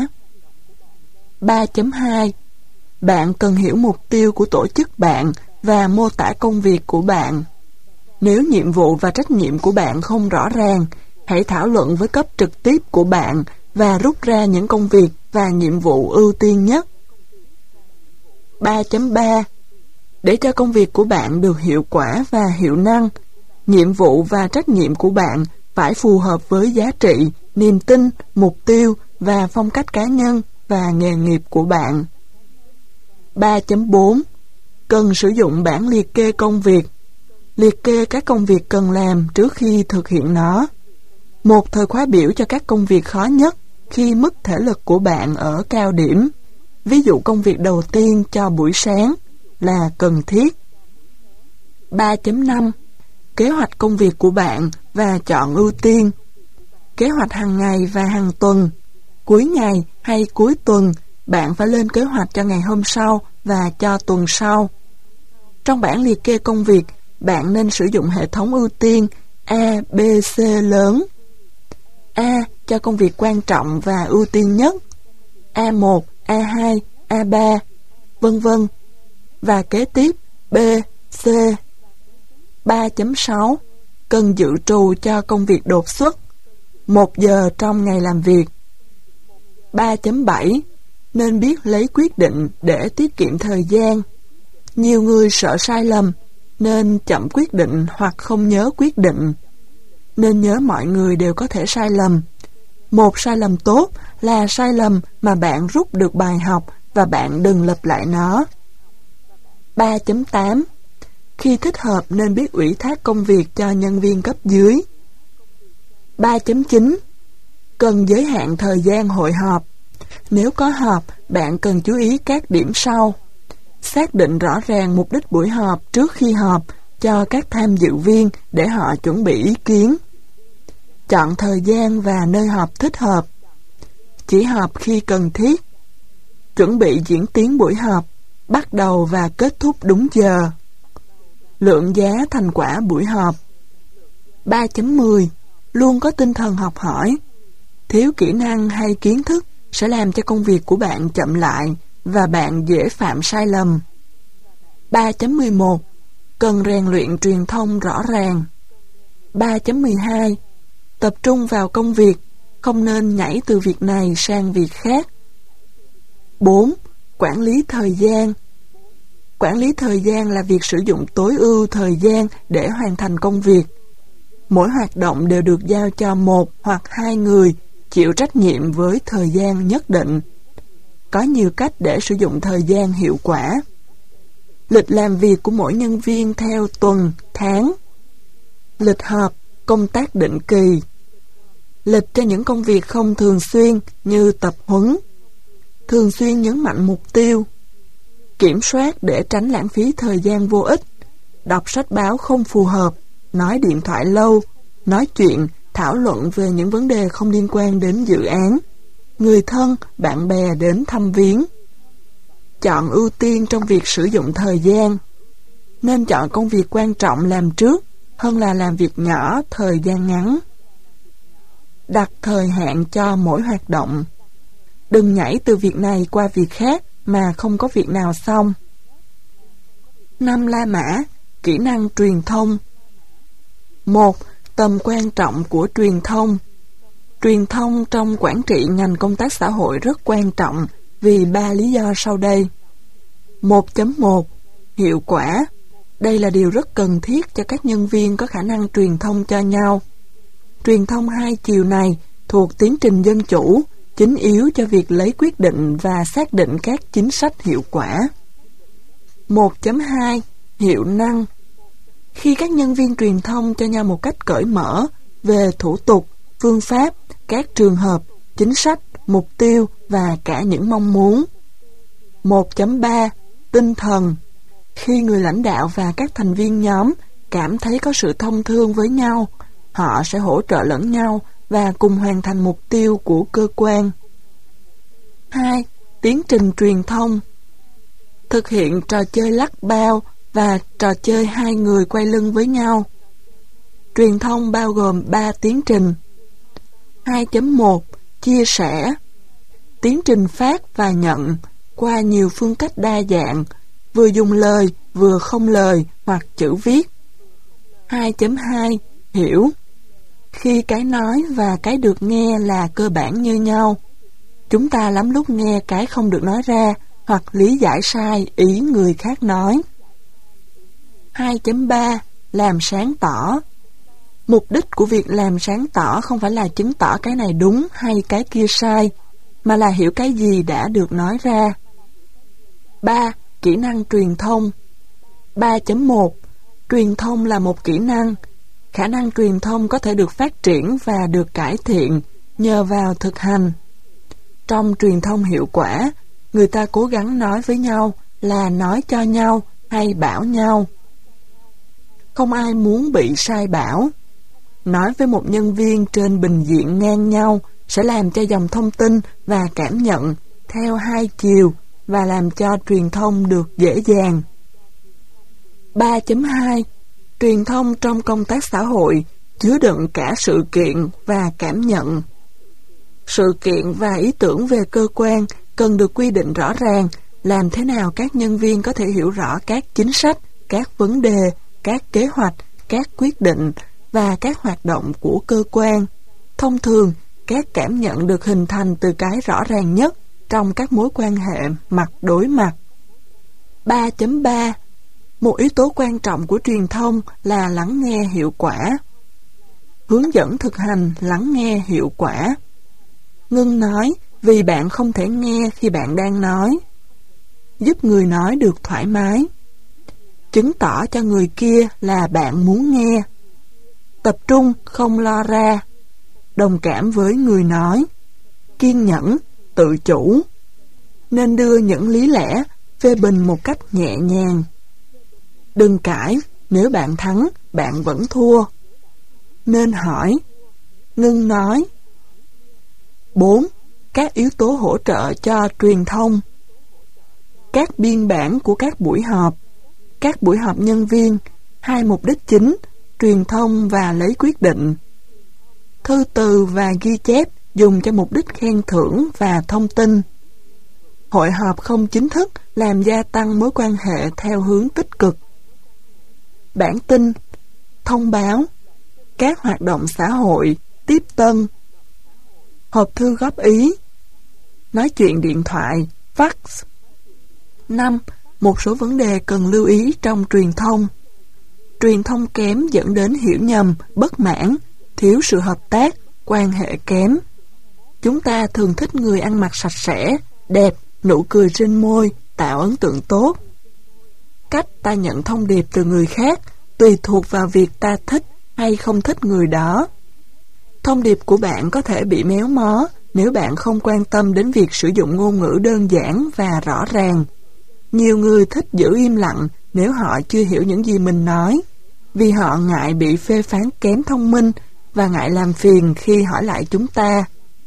3.2 Bạn cần hiểu mục tiêu của tổ chức bạn và mô tả công việc của bạn. Nếu nhiệm vụ và trách nhiệm của bạn không rõ ràng, hãy thảo luận với cấp trực tiếp của bạn và rút ra những công việc và nhiệm vụ ưu tiên nhất. 3.3 Để cho công việc của bạn được hiệu quả và hiệu năng, nhiệm vụ và trách nhiệm của bạn phải phù hợp với giá trị, niềm tin, mục tiêu và phong cách cá nhân và nghề nghiệp của bạn. 3.4 Cần sử dụng bảng liệt kê công việc. Liệt kê các công việc cần làm trước khi thực hiện nó. Một thời khóa biểu cho các công việc khó nhất, khi mức thể lực của bạn ở cao điểm. Ví dụ công việc đầu tiên cho buổi sáng là cần thiết. 3.5. Kế hoạch công việc của bạn và chọn ưu tiên. Kế hoạch hàng ngày và hàng tuần. Cuối ngày hay cuối tuần, bạn phải lên kế hoạch cho ngày hôm sau và cho tuần sau. Trong bảng liệt kê công việc, bạn nên sử dụng hệ thống ưu tiên A, B, C lớn. A cho công việc quan trọng và ưu tiên nhất, A1, A2, A3, vân vân. Và kế tiếp B, C. 3.6. Cần dự trù cho công việc đột xuất, 1 giờ trong ngày làm việc. 3.7. Nên biết lấy quyết định để tiết kiệm thời gian. Nhiều người sợ sai lầm, nên chậm quyết định hoặc không nhớ quyết định. Nên nhớ mọi người đều có thể sai lầm. Một sai lầm tốt là sai lầm mà bạn rút được bài học và bạn đừng lặp lại nó. 3.8. Khi thích hợp nên biết ủy thác công việc cho nhân viên cấp dưới. 3.9. Cần giới hạn thời gian hội họp. Nếu có họp, bạn cần chú ý các điểm sau. Xác định rõ ràng mục đích buổi họp trước khi họp cho các tham dự viên để họ chuẩn bị ý kiến. Chọn thời gian và nơi họp thích hợp. Chỉ họp khi cần thiết. Chuẩn bị diễn tiến buổi họp, bắt đầu và kết thúc đúng giờ. Lượng giá thành quả buổi họp. 3.10. Luôn có tinh thần học hỏi. Thiếu kỹ năng hay kiến thức sẽ làm cho công việc của bạn chậm lại và bạn dễ phạm sai lầm. 3.11. Cần rèn luyện truyền thông rõ ràng. 3.12. Tập trung vào công việc, không nên nhảy từ việc này sang việc khác. 4. Quản lý thời gian. Quản lý thời gian là việc sử dụng tối ưu thời gian để hoàn thành công việc. Mỗi hoạt động đều được giao cho 1 hoặc 2 người chịu trách nhiệm với thời gian nhất định. Có nhiều cách để sử dụng thời gian hiệu quả. Lịch làm việc của mỗi nhân viên theo tuần, tháng. Lịch họp, công tác định kỳ. Lịch cho những công việc không thường xuyên như tập huấn. Thường xuyên nhấn mạnh mục tiêu. Kiểm soát để tránh lãng phí thời gian vô ích. Đọc sách báo không phù hợp, nói điện thoại lâu, nói chuyện, thảo luận về những vấn đề không liên quan đến dự án. Người thân, bạn bè đến thăm viếng. Chọn ưu tiên trong việc sử dụng thời gian. Nên chọn công việc quan trọng làm trước hơn là làm việc nhỏ thời gian ngắn. Đặt thời hạn cho mỗi hoạt động. Đừng nhảy từ việc này qua việc khác mà không có việc nào xong. 5 La Mã, kỹ năng truyền thông. 1. Tầm quan trọng của truyền thông. Truyền thông trong quản trị ngành công tác xã hội rất quan trọng vì 3 lý do sau đây. 1.1. Hiệu quả. Đây là điều rất cần thiết cho các nhân viên có khả năng truyền thông cho nhau. Truyền thông hai chiều này thuộc tiến trình dân chủ, chính yếu cho việc lấy quyết định và xác định các chính sách hiệu quả. 1.2. Hiệu năng. Khi các nhân viên truyền thông cho nhau một cách cởi mở về thủ tục, phương pháp, các trường hợp, chính sách, mục tiêu và cả những mong muốn. 1.3. Tinh thần. Khi người lãnh đạo và các thành viên nhóm cảm thấy có sự thông thương với nhau, họ sẽ hỗ trợ lẫn nhau và cùng hoàn thành mục tiêu của cơ quan. 2. Tiến trình truyền thông. Thực hiện trò chơi lắc bao và trò chơi 2 người quay lưng với nhau. Truyền thông bao gồm 3 tiến trình. 2.1. Chia sẻ. Tiến trình phát và nhận qua nhiều phương cách đa dạng, vừa dùng lời, vừa không lời hoặc chữ viết. 2.2. Hiểu. Khi cái nói và cái được nghe là cơ bản như nhau, chúng ta lắm lúc nghe cái không được nói ra hoặc lý giải sai ý người khác nói. 2.3. Làm sáng tỏ. Mục đích của việc làm sáng tỏ không phải là chứng tỏ cái này đúng hay cái kia sai, mà là hiểu cái gì đã được nói ra. 3. Kỹ năng truyền thông. 3.1. Truyền thông là một kỹ năng. Khả năng truyền thông có thể được phát triển và được cải thiện nhờ vào thực hành. Trong truyền thông hiệu quả, người ta cố gắng nói với nhau là nói cho nhau hay bảo nhau. Không ai muốn bị sai bảo. Nói với một nhân viên trên bình diện ngang nhau sẽ làm cho dòng thông tin và cảm nhận theo hai chiều và làm cho truyền thông được dễ dàng. 3.2 Truyền thông trong công tác xã hội chứa đựng cả sự kiện và cảm nhận. Sự kiện và ý tưởng về cơ quan cần được quy định rõ ràng, làm thế nào các nhân viên có thể hiểu rõ các chính sách, các vấn đề, các kế hoạch, các quyết định và các hoạt động của cơ quan. Thông thường, các cảm nhận được hình thành từ cái rõ ràng nhất trong các mối quan hệ mặt đối mặt. 3.3 Một yếu tố quan trọng của truyền thông là lắng nghe hiệu quả. Hướng dẫn thực hành lắng nghe hiệu quả. Ngưng nói vì bạn không thể nghe khi bạn đang nói. Giúp người nói được thoải mái. Chứng tỏ cho người kia là bạn muốn nghe. Tập trung không lo ra. Đồng cảm với người nói. Kiên nhẫn, tự chủ. Nên đưa những lý lẽ, phê bình một cách nhẹ nhàng. Đừng cãi, nếu bạn thắng, bạn vẫn thua. Nên hỏi. Ngưng nói. 4. Các yếu tố hỗ trợ cho truyền thông. Các biên bản của các buổi họp. Các buổi họp nhân viên, hai mục đích chính, truyền thông và lấy quyết định. Thư từ và ghi chép dùng cho mục đích khen thưởng và thông tin. Hội họp không chính thức làm gia tăng mối quan hệ theo hướng tích cực. Bản tin, thông báo, các hoạt động xã hội, tiếp tân. Hộp thư góp ý, nói chuyện điện thoại, fax. 5. Một số vấn đề cần lưu ý trong truyền thông. Truyền thông kém dẫn đến hiểu nhầm, bất mãn, thiếu sự hợp tác, quan hệ kém. Chúng ta thường thích người ăn mặc sạch sẽ, đẹp, nụ cười trên môi, tạo ấn tượng tốt. Cách ta nhận thông điệp từ người khác tùy thuộc vào việc ta thích hay không thích người đó. Thông điệp của bạn có thể bị méo mó nếu bạn không quan tâm đến việc sử dụng ngôn ngữ đơn giản và rõ ràng. Nhiều người thích giữ im lặng nếu họ chưa hiểu những gì mình nói, vì họ ngại bị phê phán kém thông minh và ngại làm phiền khi hỏi lại chúng ta.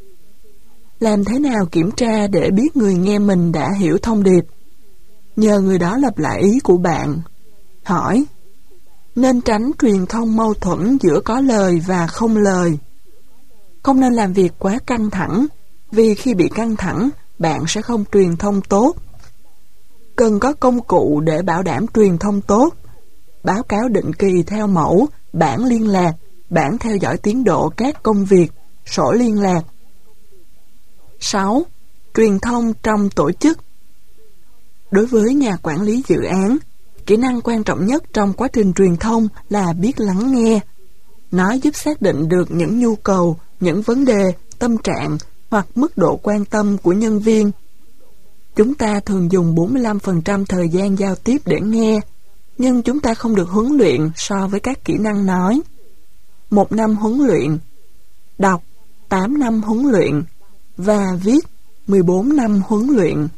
Làm thế nào kiểm tra để biết người nghe mình đã hiểu thông điệp? Nhờ người đó lặp lại ý của bạn. Hỏi. Nên tránh truyền thông mâu thuẫn giữa có lời và không lời. Không nên làm việc quá căng thẳng, vì khi bị căng thẳng, bạn sẽ không truyền thông tốt. Cần có công cụ để bảo đảm truyền thông tốt. Báo cáo định kỳ theo mẫu, bảng liên lạc, bảng theo dõi tiến độ các công việc, sổ liên lạc. 6. Truyền thông trong tổ chức. Đối với nhà quản lý dự án, kỹ năng quan trọng nhất trong quá trình truyền thông là biết lắng nghe. Nó giúp xác định được những nhu cầu, những vấn đề, tâm trạng hoặc mức độ quan tâm của nhân viên. Chúng ta thường dùng 45% thời gian giao tiếp để nghe, nhưng chúng ta không được huấn luyện so với các kỹ năng nói. 1 năm huấn luyện, đọc 8 năm huấn luyện và viết 14 năm huấn luyện.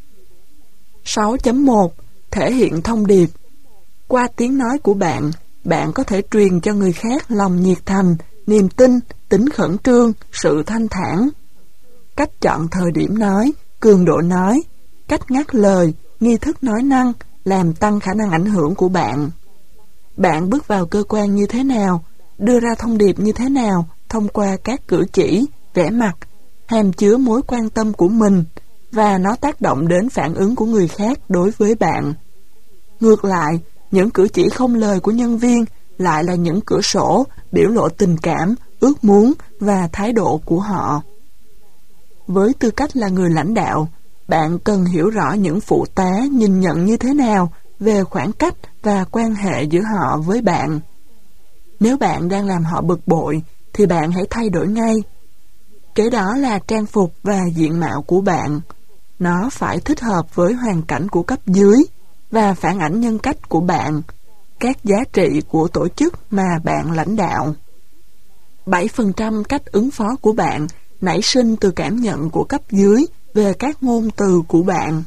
6.1 Thể hiện thông điệp. Qua tiếng nói của bạn, bạn có thể truyền cho người khác lòng nhiệt thành, niềm tin, tính khẩn trương, sự thanh thản. Cách chọn thời điểm nói, cường độ nói, cách ngắt lời, nghi thức nói năng làm tăng khả năng ảnh hưởng của bạn. Bạn bước vào cơ quan như thế nào, đưa ra thông điệp như thế nào thông qua các cử chỉ, vẻ mặt, hàm chứa mối quan tâm của mình và nó tác động đến phản ứng của người khác đối với bạn. Ngược lại, những cử chỉ không lời của nhân viên lại là những cửa sổ biểu lộ tình cảm, ước muốn và thái độ của họ. Với tư cách là người lãnh đạo, bạn cần hiểu rõ những phụ tá nhìn nhận như thế nào về khoảng cách và quan hệ giữa họ với bạn. Nếu bạn đang làm họ bực bội, thì bạn hãy thay đổi ngay. Kế đó là trang phục và diện mạo của bạn. Nó phải thích hợp với hoàn cảnh của cấp dưới và phản ảnh nhân cách của bạn, các giá trị của tổ chức mà bạn lãnh đạo. 7% cách ứng phó của bạn nảy sinh từ cảm nhận của cấp dưới về các ngôn từ của bạn.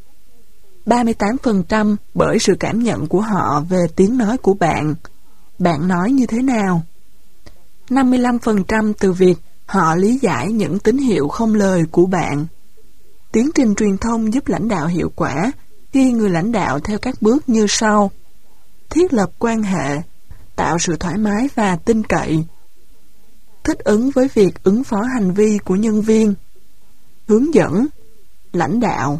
38% bởi sự cảm nhận của họ về tiếng nói của bạn. Bạn nói như thế nào? 55% từ việc họ lý giải những tín hiệu không lời của bạn. Tiến trình truyền thông giúp lãnh đạo hiệu quả khi người lãnh đạo theo các bước như sau: thiết lập quan hệ, tạo sự thoải mái và tin cậy, thích ứng với việc ứng phó hành vi của nhân viên, hướng dẫn, lãnh đạo.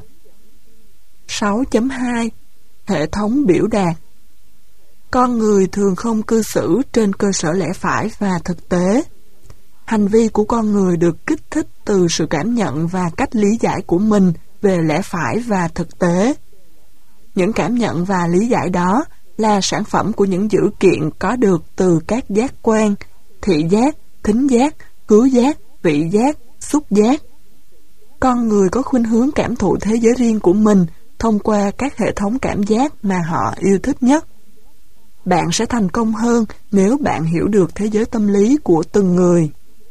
6.2 hệ thống biểu đạt. Con người thường không cư xử trên cơ sở lẽ phải và thực tế. Hành vi của con người được kích thích từ sự cảm nhận và cách lý giải của mình về lẽ phải và thực tế. Những cảm nhận và lý giải đó là sản phẩm của những dữ kiện có được từ các giác quan, thị giác, thính giác, khứu giác, vị giác, xúc giác. Con người có khuynh hướng cảm thụ thế giới riêng của mình thông qua các hệ thống cảm giác mà họ yêu thích nhất. Bạn sẽ thành công hơn nếu bạn hiểu được thế giới tâm lý của từng người.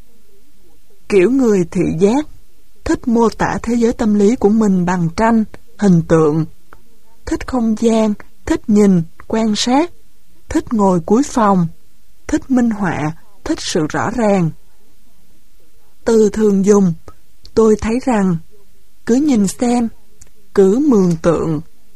Kiểu người thị giác thích mô tả thế giới tâm lý của mình bằng tranh, hình tượng, thích không gian, thích nhìn, quan sát, thích ngồi cuối phòng, thích minh họa, thích sự rõ ràng. Từ thường dùng: tôi thấy rằng, cứ nhìn xem, cứ mường tượng.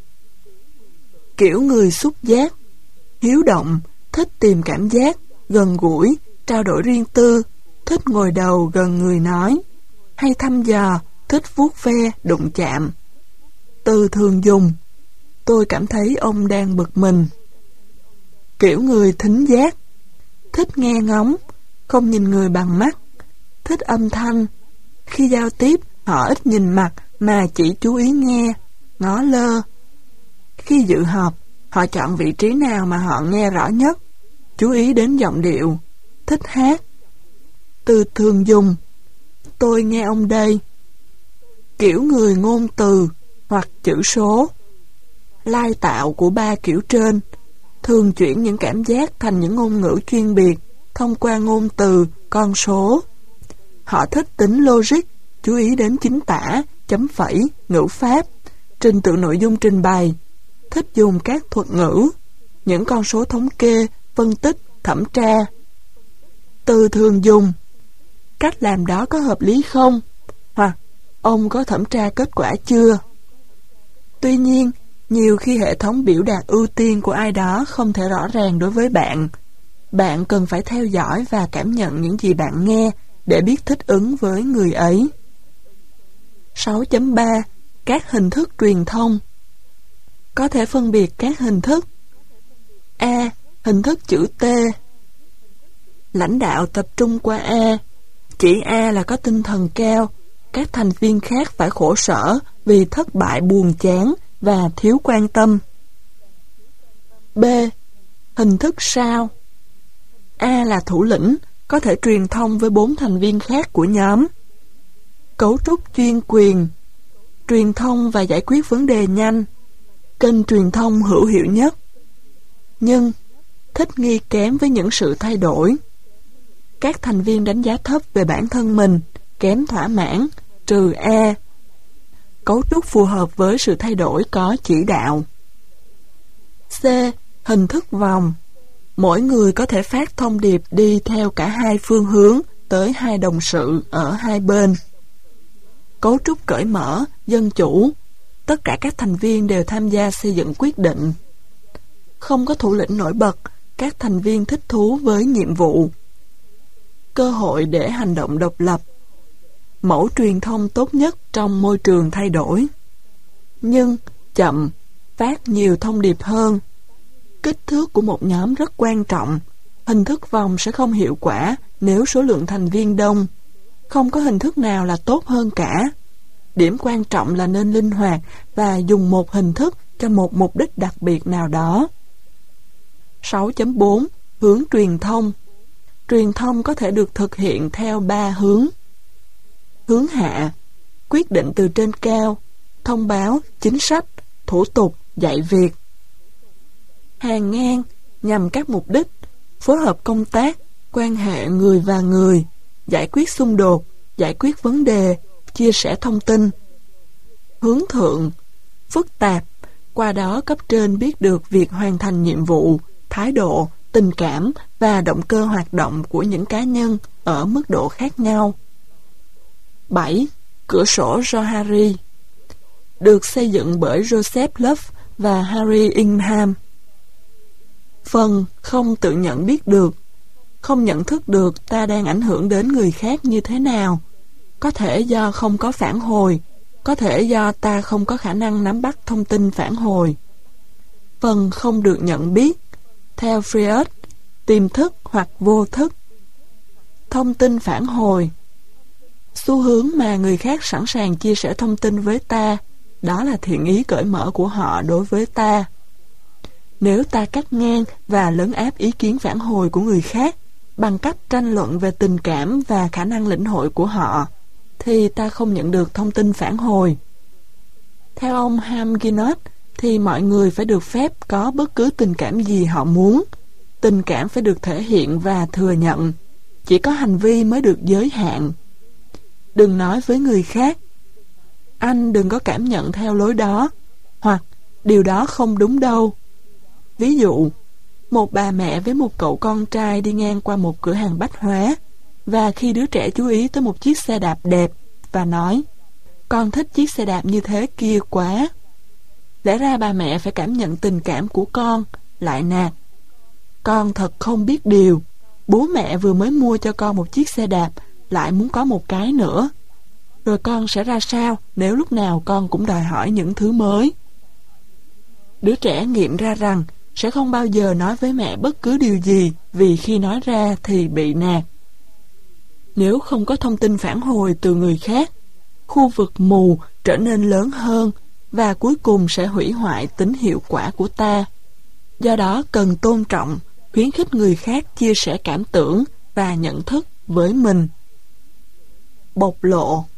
Kiểu người xúc giác hiếu động, thích tìm cảm giác, gần gũi, trao đổi riêng tư, thích ngồi đầu gần người nói, hay thăm dò, thích vuốt ve, đụng chạm. Từ thường dùng: tôi cảm thấy ông đang bực mình. Kiểu người thính giác thích nghe ngóng, không nhìn người bằng mắt, thích âm thanh. Khi giao tiếp, họ ít nhìn mặt mà chỉ chú ý nghe, ngó lơ. Khi dự họp, họ chọn vị trí nào mà họ nghe rõ nhất, chú ý đến giọng điệu, thích hát. Từ thường dùng: tôi nghe ông đây. Kiểu người ngôn từ hoặc chữ số. Lai tạo của ba kiểu trên thường chuyển những cảm giác thành những ngôn ngữ chuyên biệt thông qua ngôn từ, con số. Họ thích tính logic, chú ý đến chính tả, chấm phẩy, ngữ pháp, trình tự nội dung trình bày, thích dùng các thuật ngữ, những con số thống kê, phân tích, thẩm tra. Từ thường dùng: cách làm đó có hợp lý không? Hoặc ông có thẩm tra kết quả chưa? Tuy nhiên, nhiều khi hệ thống biểu đạt ưu tiên của ai đó không thể rõ ràng đối với bạn. Bạn cần phải theo dõi và cảm nhận những gì bạn nghe để biết thích ứng với người ấy. 6.3 các hình thức truyền thông. Có thể phân biệt các hình thức. A. Hình thức chữ T. Lãnh đạo tập trung qua A. Chỉ A là có tinh thần cao, các thành viên khác phải khổ sở vì thất bại buồn chán và thiếu quan tâm. B. Hình thức sao. A là thủ lĩnh, có thể truyền thông với 4 thành viên khác của nhóm. Cấu trúc chuyên quyền, truyền thông và giải quyết vấn đề nhanh, kênh truyền thông hữu hiệu nhất. Nhưng thích nghi kém với những sự thay đổi. Các thành viên đánh giá thấp về bản thân mình, kém thỏa mãn, trừ A. Cấu trúc phù hợp với sự thay đổi có chỉ đạo. C. Hình thức vòng. Mỗi người có thể phát thông điệp đi theo cả hai phương hướng tới hai đồng sự ở hai bên. Cấu trúc cởi mở, dân chủ. Tất cả các thành viên đều tham gia xây dựng quyết định. Không có thủ lĩnh nổi bật, các thành viên thích thú với nhiệm vụ. Cơ hội để hành động độc lập. Mẫu truyền thông tốt nhất trong môi trường thay đổi. Nhưng chậm, phát nhiều thông điệp hơn. Kích thước của một nhóm rất quan trọng. Hình thức vòng sẽ không hiệu quả nếu số lượng thành viên đông. Không có hình thức nào là tốt hơn cả. Điểm quan trọng là nên linh hoạt và dùng một hình thức cho một mục đích đặc biệt nào đó. 6.4 Hướng truyền thông. Truyền thông có thể được thực hiện theo 3 hướng. Hướng hạ, quyết định từ trên cao, thông báo, chính sách, thủ tục, dạy việc. Hàng ngang, nhằm các mục đích, phối hợp công tác, quan hệ người và người, giải quyết xung đột, giải quyết vấn đề, chia sẻ thông tin. Hướng thượng, phức tạp, qua đó cấp trên biết được việc hoàn thành nhiệm vụ, thái độ, tình cảm và động cơ hoạt động của những cá nhân ở mức độ khác nhau. 7. Cửa sổ Johari được xây dựng bởi Joseph Luff và Harry Ingham. Phần không tự nhận biết được, không nhận thức được ta đang ảnh hưởng đến người khác như thế nào. Có thể do không có phản hồi, có thể do ta không có khả năng nắm bắt thông tin phản hồi. Phần không được nhận biết, theo Freud, tiềm thức hoặc vô thức. Thông tin phản hồi, xu hướng mà người khác sẵn sàng chia sẻ thông tin với ta, đó là thiện ý cởi mở của họ đối với ta. Nếu ta cắt ngang và lấn áp ý kiến phản hồi của người khác bằng cách tranh luận về tình cảm và khả năng lĩnh hội của họ, thì ta không nhận được thông tin phản hồi. Theo ông Hamginot, thì mọi người phải được phép có bất cứ tình cảm gì họ muốn. Tình cảm phải được thể hiện và thừa nhận. Chỉ có hành vi mới được giới hạn. Đừng nói với người khác, anh đừng có cảm nhận theo lối đó, hoặc điều đó không đúng đâu. Ví dụ, một bà mẹ với một cậu con trai đi ngang qua một cửa hàng bách hóa, và khi đứa trẻ chú ý tới một chiếc xe đạp đẹp và nói, con thích chiếc xe đạp như thế kia quá. Lẽ ra bà mẹ phải cảm nhận tình cảm của con, lại nạt, con thật không biết điều, bố mẹ vừa mới mua cho con một chiếc xe đạp, lại muốn có một cái nữa. Rồi con sẽ ra sao nếu lúc nào con cũng đòi hỏi những thứ mới? Đứa trẻ nghiệm ra rằng sẽ không bao giờ nói với mẹ bất cứ điều gì, vì khi nói ra thì bị nạt. Nếu không có thông tin phản hồi từ người khác, khu vực mù trở nên lớn hơn và cuối cùng sẽ hủy hoại tính hiệu quả của ta. Do đó cần tôn trọng, khuyến khích người khác chia sẻ cảm tưởng và nhận thức với mình. Bộc lộ.